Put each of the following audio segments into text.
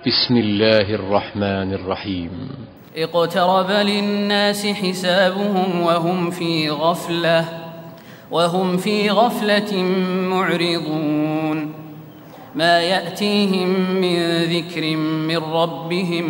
بسم الله الرحمن الرحيم. اقترب للناس حسابهم وهم في غفلة معرضون. ما يأتيهم من ذكر من ربهم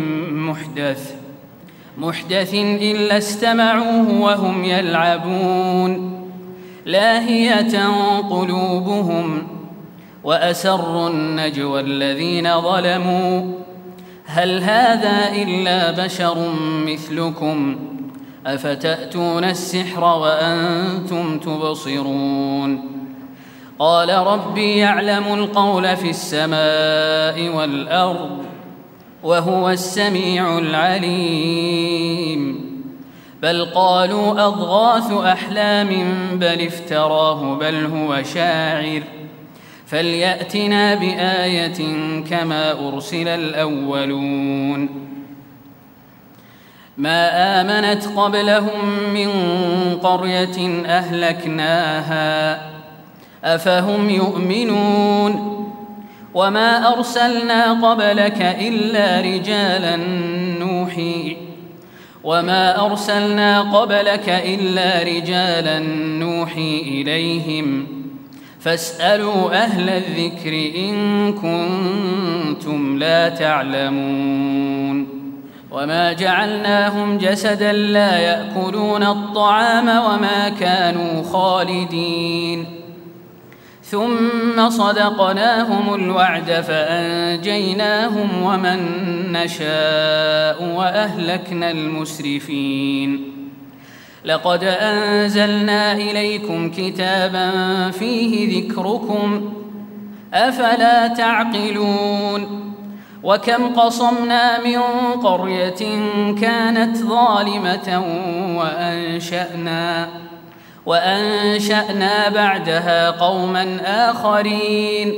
محدث إلا استمعوه وهم يلعبون لاهية قلوبهم وأسروا النجوى الذين ظلموا هل هذا إلا بشر مثلكم أفتأتون السحر وأنتم تبصرون. قال ربي يعلم القول في السماء والأرض وهو السميع العليم. بل قالوا أضغاث أحلام بل افتراه بل هو شاعر فليأتنا بآية كما أرسل الأولون. ما آمنت قبلهم من قرية أهلكناها أفهم يؤمنون. وما أرسلنا قبلك إلا رجالا نوحي إليهم فاسألوا أهل الذكر إن كنتم لا تعلمون. وما جعلناهم جسدا لا يأكلون الطعام وما كانوا خالدين. ثم صدقناهم الوعد فأنجيناهم ومن نشاء وأهلكنا المسرفين. لقد أنزلنا إليكم كتابا فيه ذكركم أفلا تعقلون. وكم قصمنا من قرية كانت ظالمة وأنشأنا بعدها قوما آخرين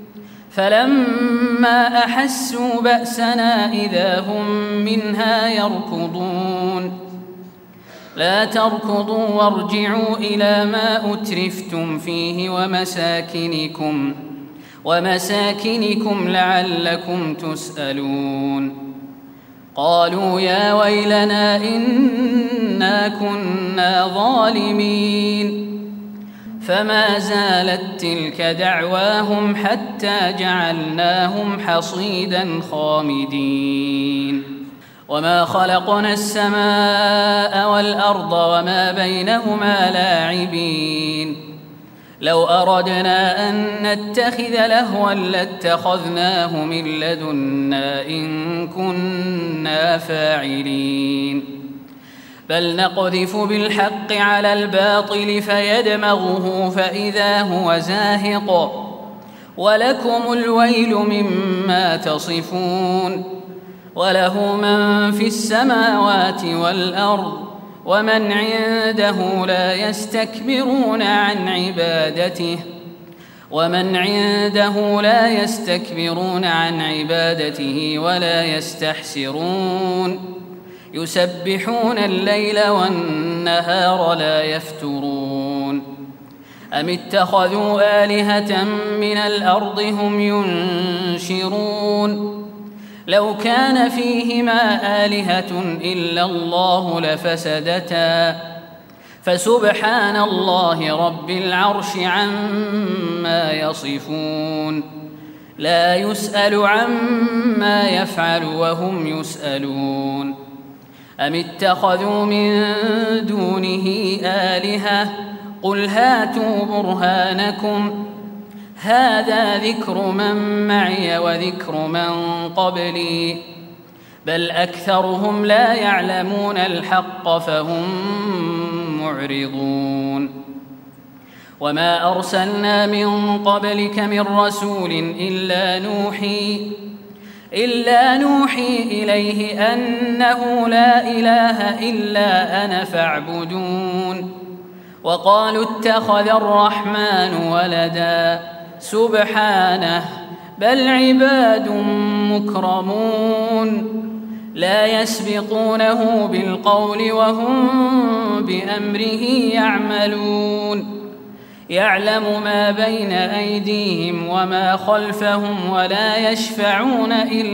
فلما أحسوا بأسنا إذا هم منها يركضون. لا تركضوا وارجعوا إلى ما أترفتم فيه ومساكنكم لعلكم تسألون. قالوا يا ويلنا إنا كنا ظالمين. فما زالت تلك دعواهم حتى جعلناهم حصيدا خامدين. وما خلقنا السماء والأرض وما بينهما لاعبين. لو أردنا أن نتخذ لهوا لاتخذناه من لدنا إن كنا فاعلين. بل نقذف بالحق على الباطل فيدمغه فإذا هو زاهق ولكم الويل مما تصفون. وله من في السماوات والأرض ومن عنده لا يستكبرون عن عبادته ولا يستحسرون. يسبحون الليل والنهار لا يفترون. أم اتخذوا آلهة من الأرض هم ينشرون. لو كان فيهما آلهة إلا الله لفسدتا فسبحان الله رب العرش عما يصفون. لا يسأل عما يفعل وهم يسألون. أم اتخذوا من دونه آلهة قل هاتوا برهانكم هذا ذكر من معي وذكر من قبلي بل أكثرهم لا يعلمون الحق فهم معرضون. وما أرسلنا من قبلك من رسول إلا نوحي إليه أنه لا إله إلا أنا فاعبدون. وقالوا اتخذ الرحمن ولدا سبحانه بل عباد مكرمون لا يسبقونه بالقول وهم بأمره يعملون. يعلم ما بين أيديهم وما خلفهم ولا يشفعون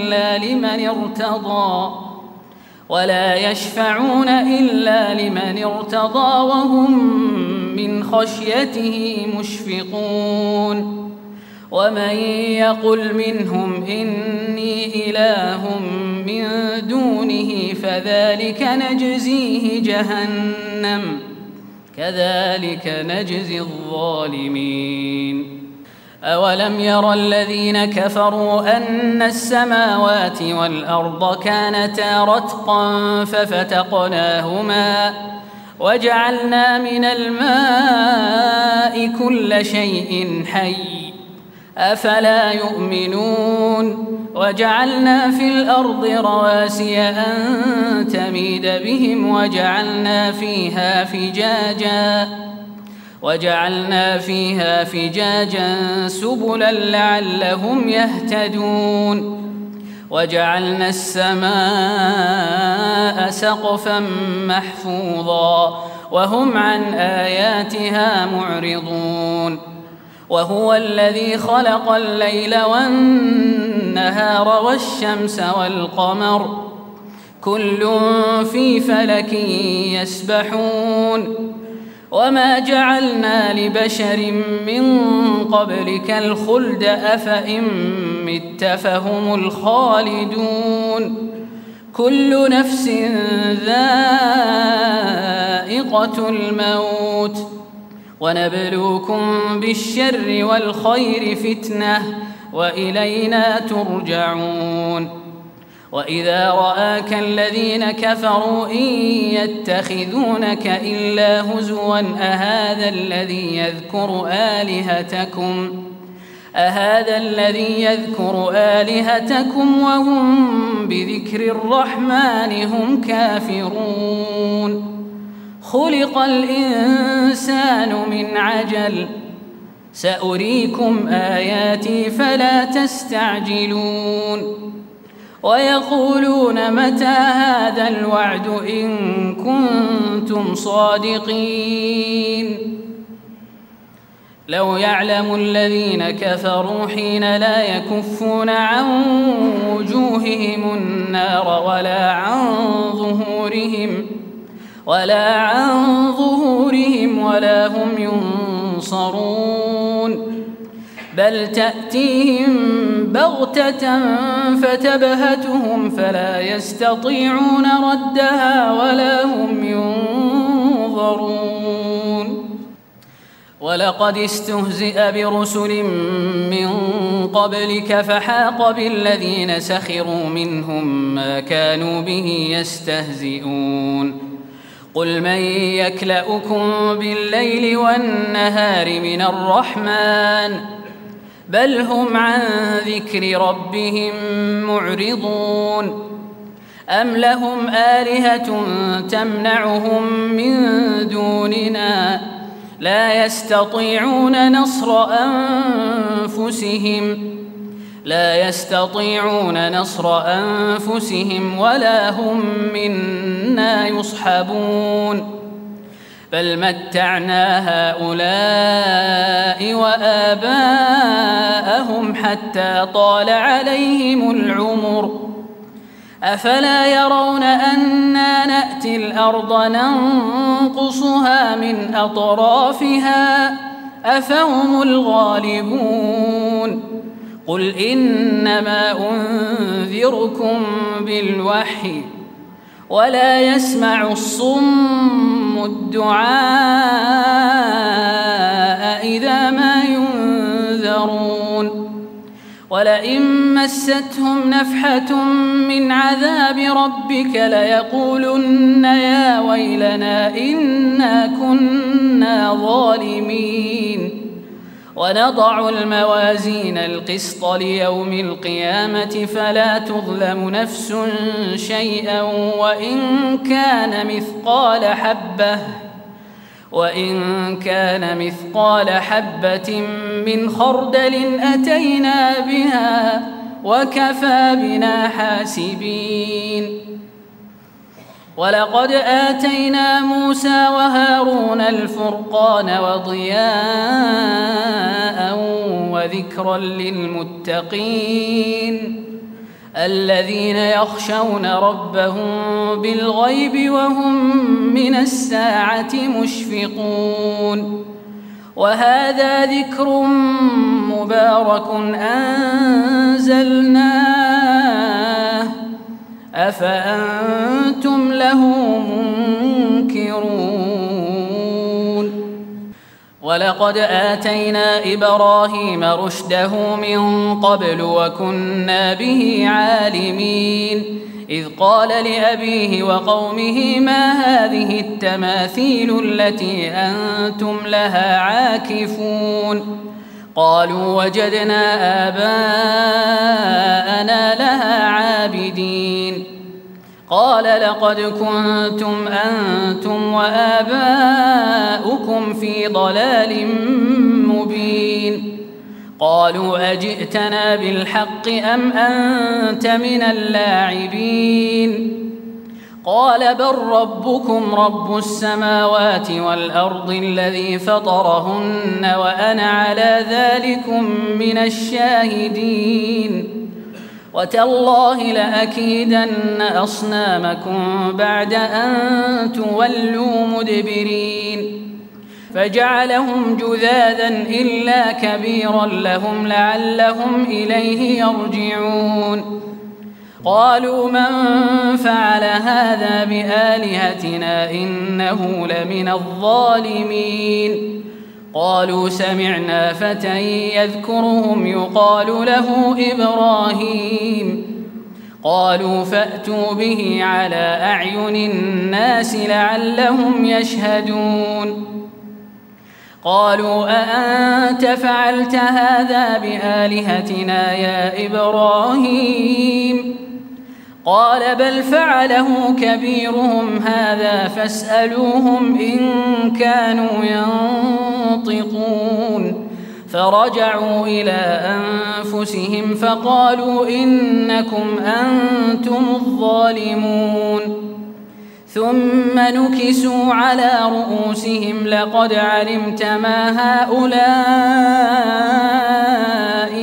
إلا لمن ارتضى وهم من خشيته مشفقون ومن يقل منهم إني إله من دونه فذلك نجزيه جهنم كذلك نجزي الظالمين أولم ير الذين كفروا أن السماوات والأرض كانتا رتقا ففتقناهما وجعلنا من الماء كل شيء حي أفلا يؤمنون وجعلنا في الأرض رواسي أن تميد بهم وجعلنا فيها فجاجا سبلا لعلهم يهتدون وجعلنا السماء سقفا محفوظا وهم عن آياتها معرضون وهو الذي خلق الليل والنهار والشمس والقمر كل في فلك يسبحون وما جعلنا لبشر من قبلك الخلد أفإن مت فهم الخالدون كل نفس ذائقة الموت ونبلوكم بالشر والخير فتنة وإلينا ترجعون وإذا رآك الذين كفروا إن يتخذونك إلا هزوا أهذا الذي يذكر آلهتكم وهم بذكر الرحمن هم كافرون خلق الإنسان من عجل سأريكم آياتي فلا تستعجلون ويقولون متى هذا الوعد إن كنتم صادقين لو يعلم الذين كفروا حين لا يكفون عن وجوههم النار ولا عن ظهورهم ولا هم ينصرون بل تأتيهم بغتة فتبهتهم فلا يستطيعون ردها ولا هم ينظرون ولقد استهزئ برسل من قبلك فحاق بالذين سخروا منهم ما كانوا به يستهزئون قل من يكلؤكم بالليل والنهار من الرحمن بل هم عن ذكر ربهم معرضون أم لهم آلهة تمنعهم من دوننا لا يستطيعون نصر أنفسهم ولا هم منا يصحبون بل متعنا هؤلاء وآباءهم حتى طال عليهم العمر أفلا يرون أنا نأتي الأرض ننقصها من أطرافها أفهم الغالبون قل إنما أنذركم بالوحي ولا يسمع الصم الدعاء إذا ما ينذرون ولئن مستهم نفحة من عذاب ربك ليقولن يا ويلنا إنا كنا ظالمين ونضع الموازين القسط ليوم القيامة فلا تظلم نفس شيئا وإن كان مثقال حبة من خردل أتينا بها وكفى بنا حاسبين ولقد آتينا موسى وهارون الفرقان وضياء وذكرا للمتقين الذين يخشون ربهم بالغيب وهم من الساعة مشفقون وهذا ذكر مبارك أنزلناه أفأنتم له منكرون ولقد آتينا إبراهيم رشده من قبل وكنا به عالمين إذ قال لأبيه وقومه ما هذه التماثيل التي أنتم لها عاكفون قالوا وجدنا آباءنا لها عابدين قال لقد كنتم أنتم وآباؤكم في ضلال مبين قالوا أجئتنا بالحق أم أنت من اللاعبين قال بل ربكم رب السماوات والأرض الذي فطرهن وأنا على ذلكم من الشاهدين وتالله لأكيدن أصنامكم بعد أن تولوا مدبرين فجعلهم جذاذا إلا كبيرا لهم لعلهم إليه يرجعون قالوا من فعل هذا بآلهتنا إنه لمن الظالمين قالوا سمعنا فتى يذكرهم يقال له إبراهيم قالوا فأتوا به على أعين الناس لعلهم يشهدون قالوا أأنت فعلت هذا بآلهتنا يا إبراهيم قال بل فعله كبيرهم هذا فاسألوهم إن كانوا ينطقون فرجعوا إلى أنفسهم فقالوا إنكم أنتم الظالمون ثم نكسوا على رؤوسهم لقد علمت ما هؤلاء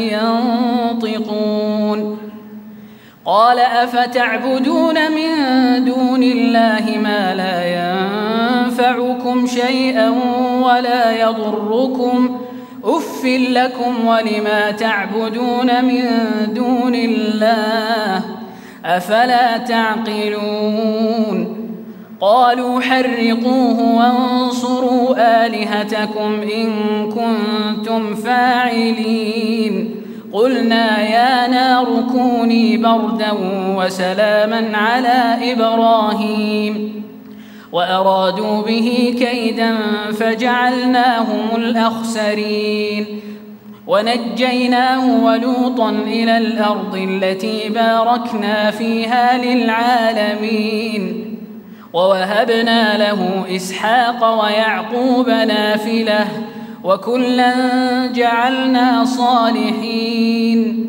ينطقون قال أفتعبدون من دون الله ما لا ينفعكم شيئا ولا يضركم أف لكم ولما تعبدون من دون الله أفلا تعقلون قالوا حرقوه وانصروا آلهتكم إن كنتم فاعلين قلنا يا نار كوني بردا وسلاما على إبراهيم وأرادوا به كيدا فجعلناهم الأخسرين ونجيناه ولوطا إلى الأرض التي باركنا فيها للعالمين ووهبنا له إسحاق ويعقوب نافلة وكلا جعلنا صالحين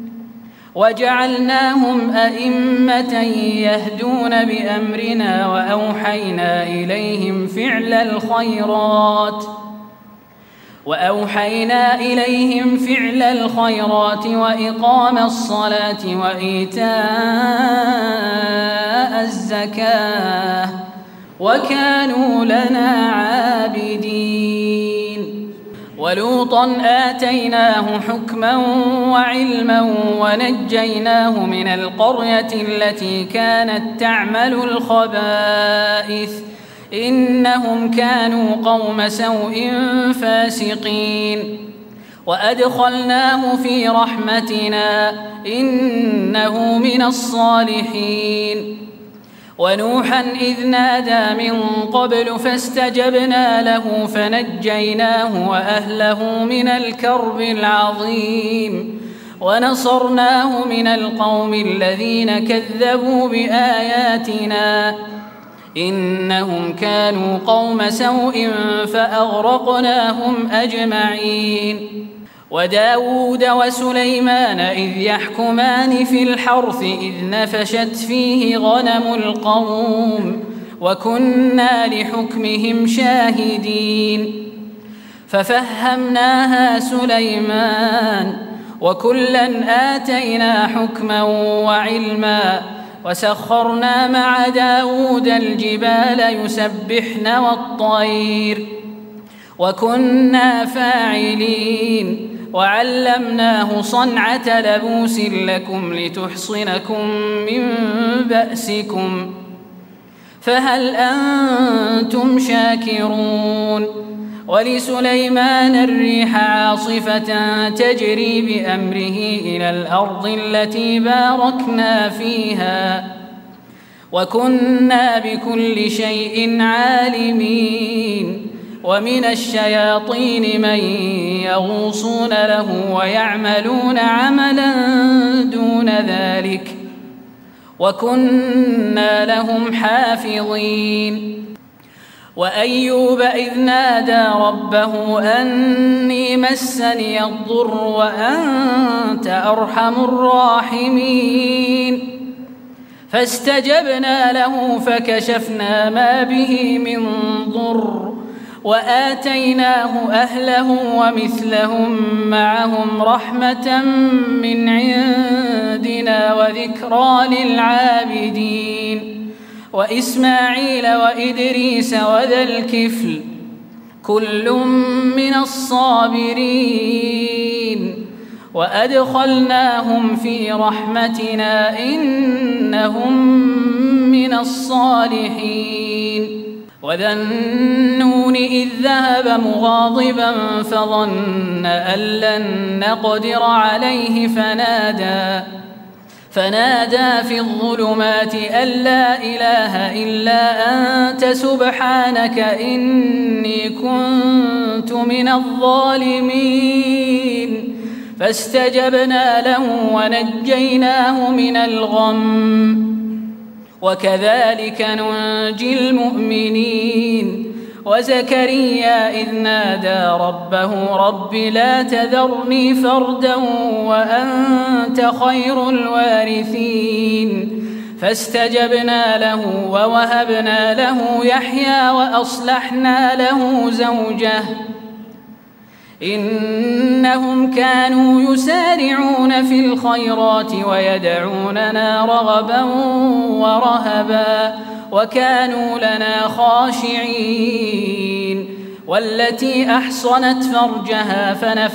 وجعلناهم أئمة يهدون بأمرنا وأوحينا إليهم فعل الخيرات وإقام الصلاة وإيتاء الزكاة وكانوا لنا عابدين ولوطا آتيناه حكما وعلما ونجيناه من القرية التي كانت تعمل الخبائث إنهم كانوا قوم سوء فاسقين وأدخلناه في رحمتنا إنه من الصالحين ونوحا إذ نادى من قبل فاستجبنا له فنجيناه وأهله من الكرب العظيم ونصرناه من القوم الذين كذبوا بآياتنا إنهم كانوا قوم سوء فأغرقناهم أجمعين وداود وسليمان إذ يحكمان في الحرث إذ نفشت فيه غنم القوم وكنا لحكمهم شاهدين ففهمناها سليمان وكلا آتينا حكما وعلما وسخرنا مع داود الجبال يسبحن والطير وكنا فاعلين وعلمناه صنعة لبوس لكم لتحصنكم من بأسكم فهل أنتم شاكرون ولسليمان الريح عاصفة تجري بأمره إلى الأرض التي باركنا فيها وكنا بكل شيء عالمين ومن الشياطين من يغوصون له ويعملون عملا دون ذلك وكنا لهم حافظين وأيوب إذ نادى ربه أني مسني الضر وأنت أرحم الراحمين فاستجبنا له فكشفنا ما به من ضر وآتيناه أهله ومثلهم معهم رحمة من عندنا وذكرى للعابدين وإسماعيل وإدريس وذا الكفل كل من الصابرين وأدخلناهم في رحمتنا إنهم من الصالحين وذا النون إذ ذهب مغاضبا فظن أن لن نقدر عليه فنادى في الظلمات أن لا إله إلا أنت سبحانك إني كنت من الظالمين فاستجبنا له ونجيناه من الغم وكذلك ننجي المؤمنين وزكريا إذ نادى ربه رب لا تذرني فردا وأنت خير الوارثين فاستجبنا له ووهبنا له يحيى وأصلحنا له زوجه إنهم كانوا يسارعون في الخيرات ويدعوننا رغبا ورهبا وكانوا لنا خاشعين والتي أحصنت فرجها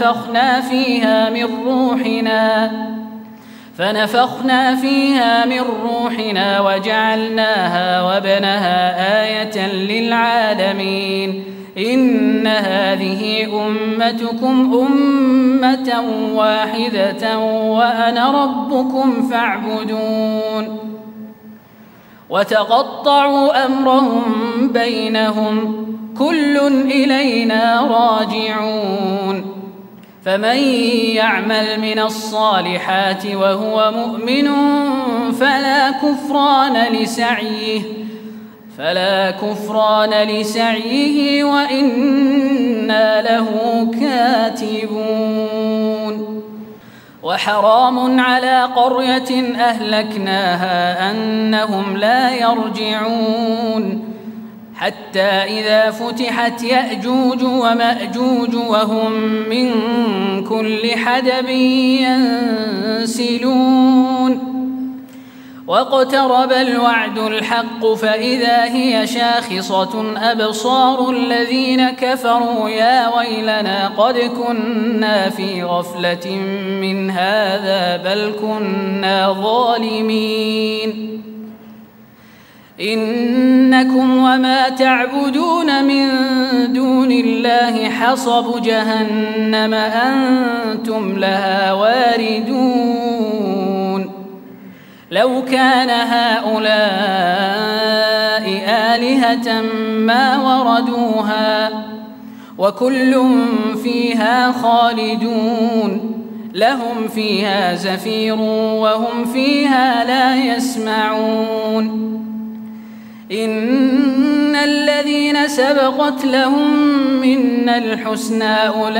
فنفخنا فيها من روحنا وجعلناها وابنها آية للعالمين إن هذه أمتكم أمة واحدة وأنا ربكم فاعبدون وتقطعوا أمرهم بينهم كل إلينا راجعون فمن يعمل من الصالحات وهو مؤمن فلا كفران لسعيه وإنا له كاتبون وحرام على قرية أهلكناها أنهم لا يرجعون حتى إذا فتحت يأجوج ومأجوج وهم من كل حدب ينسلون واقترب الوعد الحق فإذا هي شاخصة أبصار الذين كفروا يا ويلنا قد كنا في غفلة من هذا بل كنا ظالمين إنكم وما تعبدون من دون الله حصب جهنم أنتم لها واردون لو كان هؤلاء آلهة ما وردوها وكل فيها خالدون لهم فيها زفير وهم فيها لا يسمعون إن الذين سبقت لهم منا الحسنى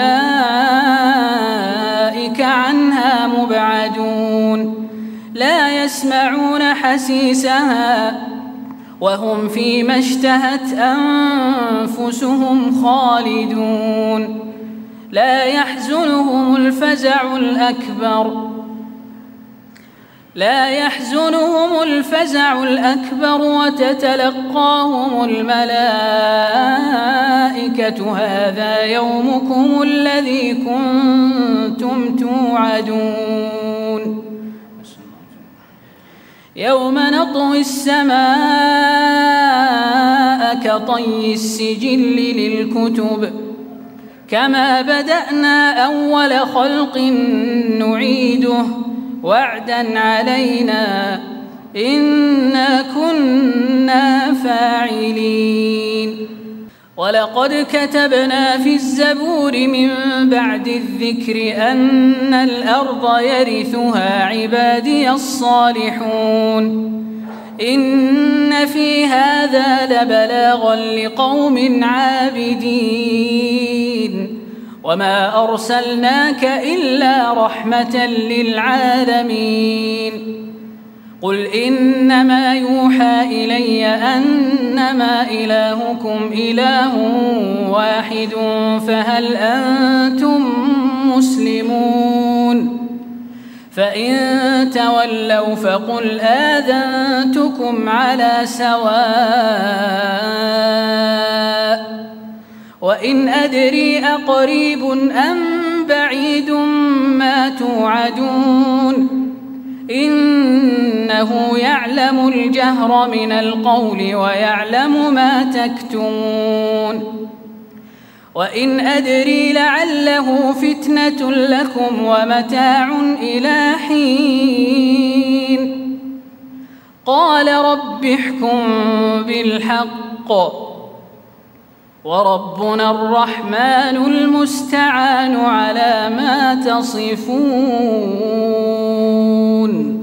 أولئك عنها مبعدون لا يسمعون حسيسها وهم فيما اشتهت أنفسهم خالدون لا يحزنهم الفزع الأكبر وتتلقاهم الملائكة هذا يومكم الذي كنتم توعدون يوم نطوي السماء كطي السجل للكتب كما بدأنا أول خلق نعيده وعدا علينا إنا كنا فاعلين ولقد كتبنا في الزبور من بعد الذكر أن الأرض يرثها عبادي الصالحون إن في هذا لبلاغا لقوم عابدين وما أرسلناك إلا رحمة للعالمين قل إنما يوحى إلي أنما إلهكم إله واحد فهل أنتم مسلمون فإن تولوا فقل آذنتكم على سواء وإن أدري أقريب أم بعيد ما توعدون إنه يعلم الجهر من القول ويعلم ما تكتمون وإن أدري لعله فتنة لكم ومتاع إلى حين قال رب احكم بالحق وربنا الرحمن المستعان على ما تصفون